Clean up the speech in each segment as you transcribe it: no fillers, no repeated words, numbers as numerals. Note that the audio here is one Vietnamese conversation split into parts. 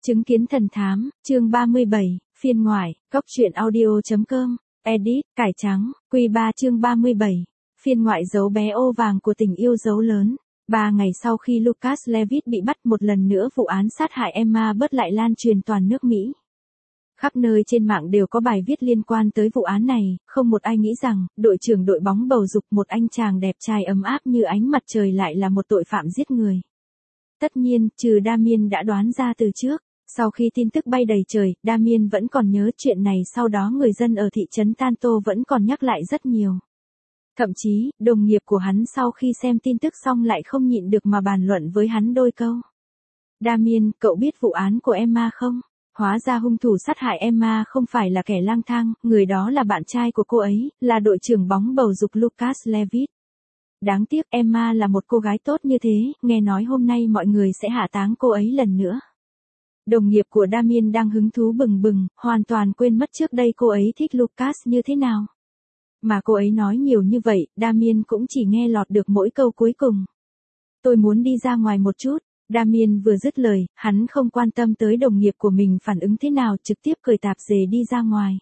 Chứng kiến thần thám, chương 37, phiên ngoại, góc truyện audio.com, edit, cải trắng, Q3 chương 37, phiên ngoại dấu bé ô vàng của tình yêu dấu lớn. 3 ngày sau khi Lucas Levitt bị bắt, một lần nữa vụ án sát hại Emma Butt lại lan truyền toàn nước Mỹ. Khắp nơi trên mạng đều có bài viết liên quan tới vụ án này, không một ai nghĩ rằng, đội trưởng đội bóng bầu dục, một anh chàng đẹp trai ấm áp như ánh mặt trời lại là một tội phạm giết người. Tất nhiên, trừ Damien đã đoán ra từ trước. Sau khi tin tức bay đầy trời, Damien vẫn còn nhớ chuyện này, sau đó người dân ở thị trấn Tanto vẫn còn nhắc lại rất nhiều. Thậm chí, đồng nghiệp của hắn sau khi xem tin tức xong lại không nhịn được mà bàn luận với hắn đôi câu. Damien, cậu biết vụ án của Emma không? Hóa ra hung thủ sát hại Emma không phải là kẻ lang thang, người đó là bạn trai của cô ấy, là đội trưởng bóng bầu dục Lucas Levitt. Đáng tiếc Emma là một cô gái tốt như thế, nghe nói hôm nay mọi người sẽ hạ táng cô ấy lần nữa. Đồng nghiệp của Damien đang hứng thú bừng bừng, hoàn toàn quên mất trước đây cô ấy thích Lucas như thế nào. Mà cô ấy nói nhiều như vậy, Damien cũng chỉ nghe lọt được mỗi câu cuối cùng. Tôi muốn đi ra ngoài một chút. Damien vừa dứt lời, hắn không quan tâm tới đồng nghiệp của mình phản ứng thế nào, trực tiếp cởi tạp dề đi ra ngoài.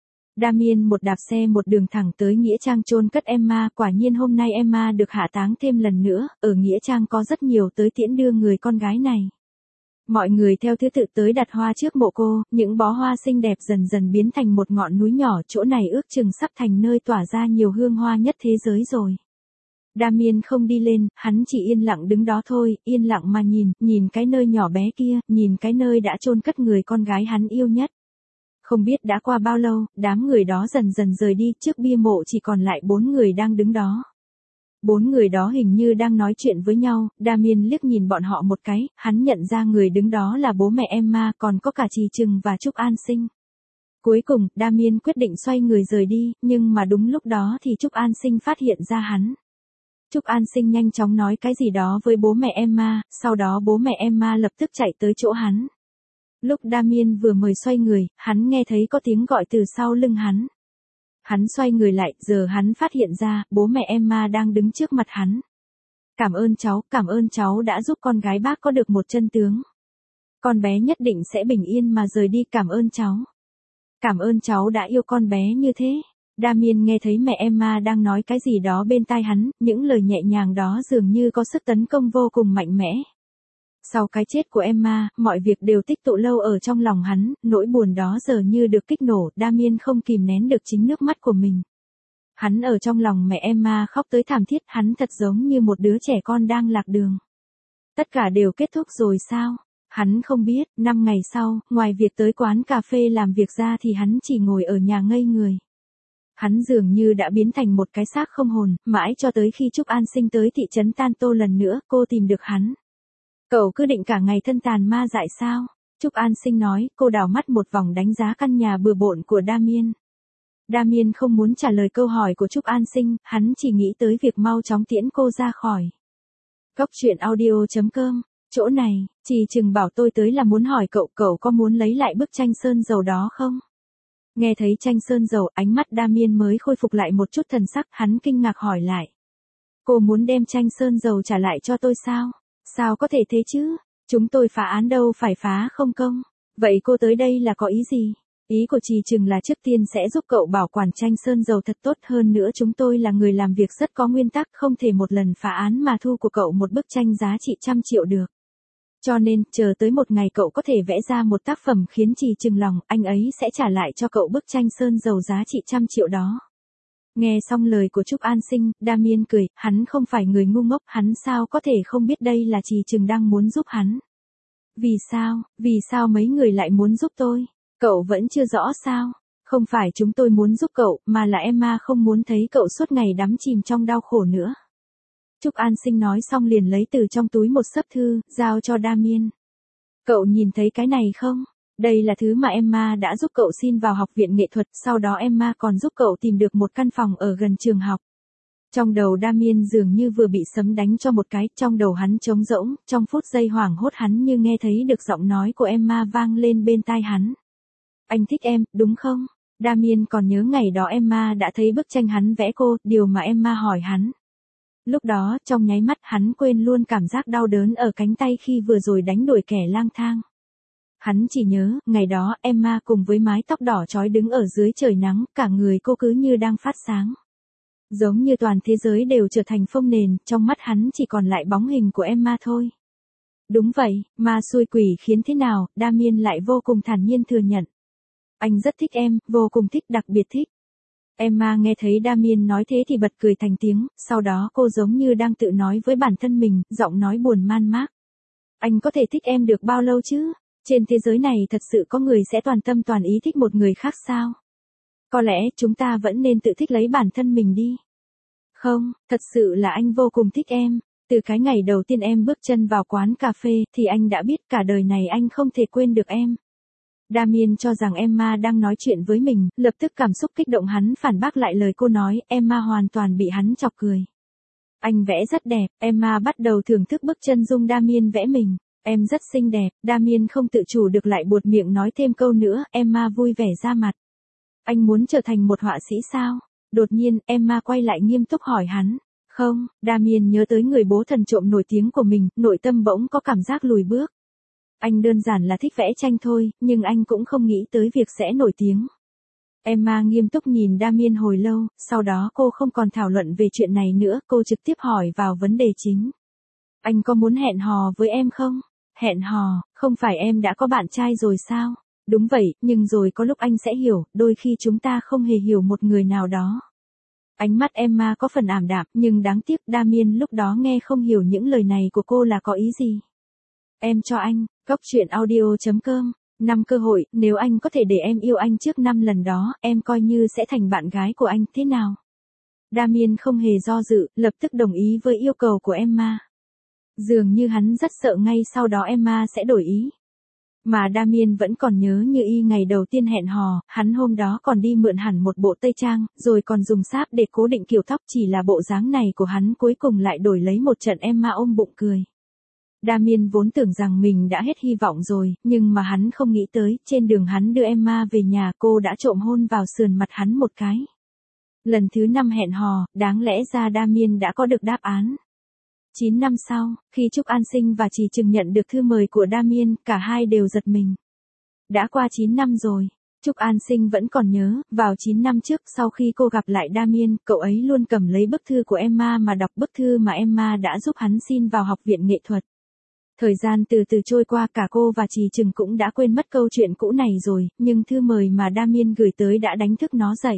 Damien một đạp xe một đường thẳng tới nghĩa trang chôn cất Emma, quả nhiên hôm nay Emma được hạ táng thêm lần nữa, ở nghĩa trang có rất nhiều tới tiễn đưa người con gái này. Mọi người theo thứ tự tới đặt hoa trước mộ cô, những bó hoa xinh đẹp dần dần biến thành một ngọn núi nhỏ, chỗ này ước chừng sắp thành nơi tỏa ra nhiều hương hoa nhất thế giới rồi. Damien không đi lên, hắn chỉ yên lặng đứng đó thôi, yên lặng mà nhìn cái nơi nhỏ bé kia, nhìn cái nơi đã chôn cất người con gái hắn yêu nhất. Không biết đã qua bao lâu, đám người đó dần dần rời đi, trước bia mộ chỉ còn lại 4 người đang đứng đó. 4 người đó hình như đang nói chuyện với nhau, Damien liếc nhìn bọn họ một cái, hắn nhận ra người đứng đó là bố mẹ Emma, còn có cả Trì Trừng và Trúc An Sinh. Cuối cùng, Damien quyết định xoay người rời đi, nhưng mà đúng lúc đó thì Trúc An Sinh phát hiện ra hắn. Trúc An Sinh nhanh chóng nói cái gì đó với bố mẹ Emma, sau đó bố mẹ Emma lập tức chạy tới chỗ hắn. Lúc Damien vừa mới xoay người, hắn nghe thấy có tiếng gọi từ sau lưng hắn. Hắn xoay người lại, giờ hắn phát hiện ra, bố mẹ Emma đang đứng trước mặt hắn. Cảm ơn cháu đã giúp con gái bác có được một chân tướng. Con bé nhất định sẽ bình yên mà rời đi, cảm ơn cháu. Cảm ơn cháu đã yêu con bé như thế. Damien nghe thấy mẹ Emma đang nói cái gì đó bên tai hắn, những lời nhẹ nhàng đó dường như có sức tấn công vô cùng mạnh mẽ. Sau cái chết của Emma, mọi việc đều tích tụ lâu ở trong lòng hắn, nỗi buồn đó giờ như được kích nổ, Damien không kìm nén được chính nước mắt của mình. Hắn ở trong lòng mẹ Emma khóc tới thảm thiết, hắn thật giống như một đứa trẻ con đang lạc đường. Tất cả đều kết thúc rồi sao? Hắn không biết, 5 ngày sau, ngoài việc tới quán cà phê làm việc ra thì hắn chỉ ngồi ở nhà ngây người. Hắn dường như đã biến thành một cái xác không hồn, mãi cho tới khi Trúc An Sinh tới thị trấn Tanto lần nữa, cô tìm được hắn. Cậu cứ định cả ngày thân tàn ma dại sao? Trúc An Sinh nói, cô đảo mắt một vòng đánh giá căn nhà bừa bộn của Damien. Damien không muốn trả lời câu hỏi của Trúc An Sinh, hắn chỉ nghĩ tới việc mau chóng tiễn cô ra khỏi. Góc truyện audio.com, chỗ này, Trì Trừng bảo tôi tới là muốn hỏi cậu có muốn lấy lại bức tranh sơn dầu đó không? Nghe thấy tranh sơn dầu, ánh mắt Damien mới khôi phục lại một chút thần sắc, hắn kinh ngạc hỏi lại. Cô muốn đem tranh sơn dầu trả lại cho tôi sao? Sao có thể thế chứ? Chúng tôi phá án đâu phải phá không công. Vậy cô tới đây là có ý gì? Ý của Trì Trừng là trước tiên sẽ giúp cậu bảo quản tranh sơn dầu thật tốt, hơn nữa chúng tôi là người làm việc rất có nguyên tắc, không thể một lần phá án mà thu của cậu một bức tranh giá trị 100 triệu được. Cho nên, chờ tới một ngày cậu có thể vẽ ra một tác phẩm khiến Trì Trừng lòng, anh ấy sẽ trả lại cho cậu bức tranh sơn dầu giá trị 100 triệu đó. Nghe xong lời của Trúc An Sinh, Damien cười, hắn không phải người ngu ngốc, hắn sao có thể không biết đây là Trì Trừng đang muốn giúp hắn. Vì sao mấy người lại muốn giúp tôi? Cậu vẫn chưa rõ sao? Không phải chúng tôi muốn giúp cậu, mà là Emma không muốn thấy cậu suốt ngày đắm chìm trong đau khổ nữa. Trúc An Sinh nói xong liền lấy từ trong túi một xấp thư, giao cho Damien. Cậu nhìn thấy cái này không? Đây là thứ mà Emma đã giúp cậu xin vào học viện nghệ thuật, sau đó Emma còn giúp cậu tìm được một căn phòng ở gần trường học. Trong đầu Damien dường như vừa bị sấm đánh cho một cái, trong đầu hắn trống rỗng, trong phút giây hoảng hốt hắn như nghe thấy được giọng nói của Emma vang lên bên tai hắn. Anh thích em, đúng không? Damien còn nhớ ngày đó Emma đã thấy bức tranh hắn vẽ cô, điều mà Emma hỏi hắn. Lúc đó, trong nháy mắt hắn quên luôn cảm giác đau đớn ở cánh tay khi vừa rồi đánh đuổi kẻ lang thang. Hắn chỉ nhớ, ngày đó Emma cùng với mái tóc đỏ chói đứng ở dưới trời nắng, cả người cô cứ như đang phát sáng. Giống như toàn thế giới đều trở thành phông nền, trong mắt hắn chỉ còn lại bóng hình của Emma thôi. Đúng vậy, ma xui quỷ khiến thế nào, Damien lại vô cùng thản nhiên thừa nhận. Anh rất thích em, vô cùng thích, đặc biệt thích. Emma nghe thấy Damien nói thế thì bật cười thành tiếng, sau đó cô giống như đang tự nói với bản thân mình, giọng nói buồn man mác. Anh có thể thích em được bao lâu chứ? Trên thế giới này thật sự có người sẽ toàn tâm toàn ý thích một người khác sao? Có lẽ chúng ta vẫn nên tự thích lấy bản thân mình đi. Không, thật sự là anh vô cùng thích em. Từ cái ngày đầu tiên em bước chân vào quán cà phê thì anh đã biết cả đời này anh không thể quên được em. Damien cho rằng Emma đang nói chuyện với mình, lập tức cảm xúc kích động hắn phản bác lại lời cô nói, Emma hoàn toàn bị hắn chọc cười. Anh vẽ rất đẹp, Emma bắt đầu thưởng thức bức chân dung Damien vẽ mình. Em rất xinh đẹp, Damien không tự chủ được lại buột miệng nói thêm câu nữa, Emma vui vẻ ra mặt. Anh muốn trở thành một họa sĩ sao? Đột nhiên, Emma quay lại nghiêm túc hỏi hắn. Không, Damien nhớ tới người bố thần trộm nổi tiếng của mình, nội tâm bỗng có cảm giác lùi bước. Anh đơn giản là thích vẽ tranh thôi, nhưng anh cũng không nghĩ tới việc sẽ nổi tiếng. Emma nghiêm túc nhìn Damien hồi lâu, sau đó cô không còn thảo luận về chuyện này nữa, cô trực tiếp hỏi vào vấn đề chính. Anh có muốn hẹn hò với em không? Hẹn hò, không phải em đã có bạn trai rồi sao? Đúng vậy, nhưng rồi có lúc anh sẽ hiểu, đôi khi chúng ta không hề hiểu một người nào đó. Ánh mắt Emma có phần ảm đạm, nhưng đáng tiếc Damien lúc đó nghe không hiểu những lời này của cô là có ý gì. Em cho anh, goctruyện audio.com, 5 cơ hội, nếu anh có thể để em yêu anh trước 5 lần đó, em coi như sẽ thành bạn gái của anh, thế nào? Damien không hề do dự, lập tức đồng ý với yêu cầu của Emma. Dường như hắn rất sợ ngay sau đó Emma sẽ đổi ý. Mà Damien vẫn còn nhớ như y ngày đầu tiên hẹn hò, hắn hôm đó còn đi mượn hẳn một bộ tây trang, rồi còn dùng sáp để cố định kiểu tóc, chỉ là bộ dáng này của hắn cuối cùng lại đổi lấy một trận Emma ôm bụng cười. Damien vốn tưởng rằng mình đã hết hy vọng rồi, nhưng mà hắn không nghĩ tới, trên đường hắn đưa Emma về nhà cô đã trộm hôn vào sườn mặt hắn một cái. Lần thứ 5 hẹn hò, đáng lẽ ra Damien đã có được đáp án. 9 năm sau, khi Trúc An Sinh và Trì Trừng nhận được thư mời của Damien, cả hai đều giật mình. Đã qua 9 năm rồi, Trúc An Sinh vẫn còn nhớ, vào 9 năm trước sau khi cô gặp lại Damien, cậu ấy luôn cầm lấy bức thư của Emma mà đọc, bức thư mà Emma đã giúp hắn xin vào học viện nghệ thuật. Thời gian từ từ trôi qua, cả cô và Trì Trừng cũng đã quên mất câu chuyện cũ này rồi, nhưng thư mời mà Damien gửi tới đã đánh thức nó dậy.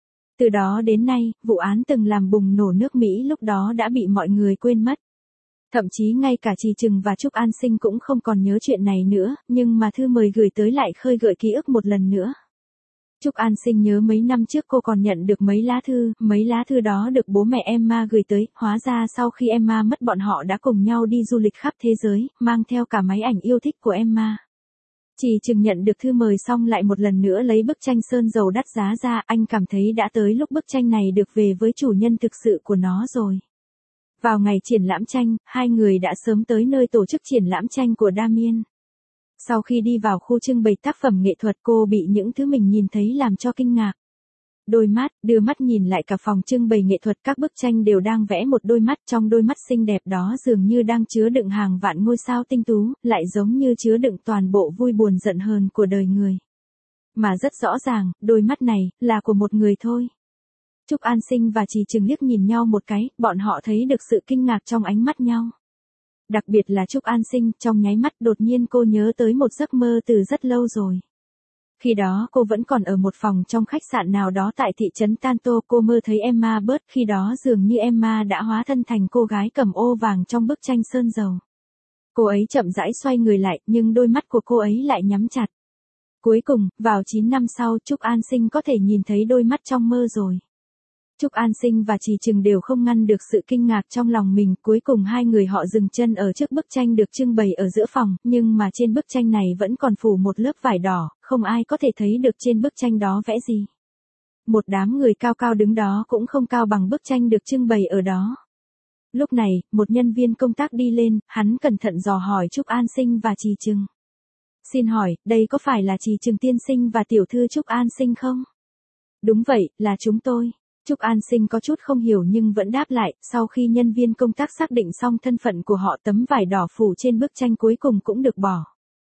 Từ đó đến nay, vụ án từng làm bùng nổ nước Mỹ lúc đó đã bị mọi người quên mất. Thậm chí ngay cả Trì Trừng và Trúc An Sinh cũng không còn nhớ chuyện này nữa, nhưng mà thư mời gửi tới lại khơi gợi ký ức một lần nữa. Trúc An Sinh nhớ mấy năm trước cô còn nhận được mấy lá thư đó được bố mẹ Emma gửi tới, hóa ra sau khi Emma mất bọn họ đã cùng nhau đi du lịch khắp thế giới, mang theo cả máy ảnh yêu thích của Emma. Trì Trừng nhận được thư mời xong lại một lần nữa lấy bức tranh sơn dầu đắt giá ra, anh cảm thấy đã tới lúc bức tranh này được về với chủ nhân thực sự của nó rồi. Vào ngày triển lãm tranh, hai người đã sớm tới nơi tổ chức triển lãm tranh của Damien. Sau khi đi vào khu trưng bày tác phẩm nghệ thuật, cô bị những thứ mình nhìn thấy làm cho kinh ngạc. Đưa mắt nhìn lại cả phòng trưng bày nghệ thuật, các bức tranh đều đang vẽ một đôi mắt, trong đôi mắt xinh đẹp đó dường như đang chứa đựng hàng vạn ngôi sao tinh tú, lại giống như chứa đựng toàn bộ vui buồn giận hờn của đời người. Mà rất rõ ràng, đôi mắt này, là của một người thôi. Trúc An Sinh và Trì Trừng liếc nhìn nhau một cái, bọn họ thấy được sự kinh ngạc trong ánh mắt nhau. Đặc biệt là Trúc An Sinh, trong nháy mắt đột nhiên cô nhớ tới một giấc mơ từ rất lâu rồi. Khi đó cô vẫn còn ở một phòng trong khách sạn nào đó tại thị trấn Tanto, cô mơ thấy Emma Bird, khi đó dường như Emma đã hóa thân thành cô gái cầm ô vàng trong bức tranh sơn dầu. Cô ấy chậm rãi xoay người lại, nhưng đôi mắt của cô ấy lại nhắm chặt. Cuối cùng, vào 9 năm sau, Trúc An Sinh có thể nhìn thấy đôi mắt trong mơ rồi. Trúc An Sinh và Trì Trừng đều không ngăn được sự kinh ngạc trong lòng mình, cuối cùng hai người họ dừng chân ở trước bức tranh được trưng bày ở giữa phòng, nhưng mà trên bức tranh này vẫn còn phủ một lớp vải đỏ, không ai có thể thấy được trên bức tranh đó vẽ gì. Một đám người cao cao đứng đó cũng không cao bằng bức tranh được trưng bày ở đó. Lúc này, một nhân viên công tác đi lên, hắn cẩn thận dò hỏi Trúc An Sinh và Trì Trừng. Xin hỏi, đây có phải là Trì Trừng tiên sinh và tiểu thư Trúc An Sinh không? Đúng vậy, là chúng tôi. Trúc An Sinh có chút không hiểu nhưng vẫn đáp lại, sau khi nhân viên công tác xác định xong thân phận của họ, tấm vải đỏ phủ trên bức tranh cuối cùng cũng được bỏ.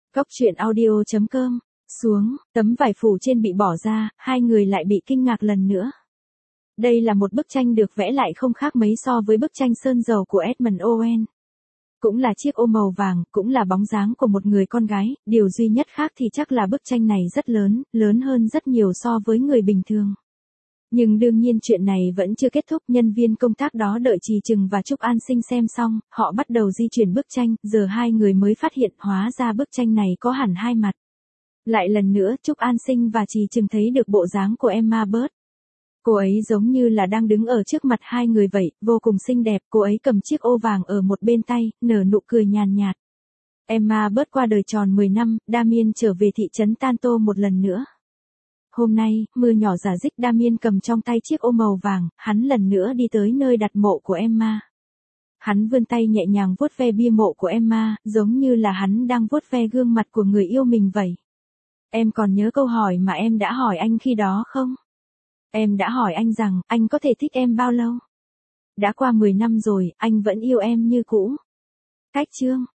Cốc truyện audio.com. Xuống, tấm vải phủ trên bị bỏ ra, hai người lại bị kinh ngạc lần nữa. Đây là một bức tranh được vẽ lại không khác mấy so với bức tranh sơn dầu của Edmund Owen. Cũng là chiếc ô màu vàng, cũng là bóng dáng của một người con gái, điều duy nhất khác thì chắc là bức tranh này rất lớn, lớn hơn rất nhiều so với người bình thường. Nhưng đương nhiên chuyện này vẫn chưa kết thúc, nhân viên công tác đó đợi Trì Trừng và Trúc An Sinh xem xong, họ bắt đầu di chuyển bức tranh, giờ hai người mới phát hiện hóa ra bức tranh này có hẳn hai mặt. Lại lần nữa Trúc An Sinh và Trì Trừng thấy được bộ dáng của Emma Bird. Cô ấy giống như là đang đứng ở trước mặt hai người vậy, vô cùng xinh đẹp, cô ấy cầm chiếc ô vàng ở một bên tay, nở nụ cười nhàn nhạt. Emma Bird qua đời tròn 10 năm, Damien trở về thị trấn Tanto một lần nữa. Hôm nay, mưa nhỏ rả rích, Damien cầm trong tay chiếc ô màu vàng, hắn lần nữa đi tới nơi đặt mộ của Emma. Hắn vươn tay nhẹ nhàng vuốt ve bia mộ của Emma, giống như là hắn đang vuốt ve gương mặt của người yêu mình vậy. Em còn nhớ câu hỏi mà em đã hỏi anh khi đó không? Em đã hỏi anh rằng, anh có thể thích em bao lâu? Đã qua 10 năm rồi, anh vẫn yêu em như cũ. Cách chương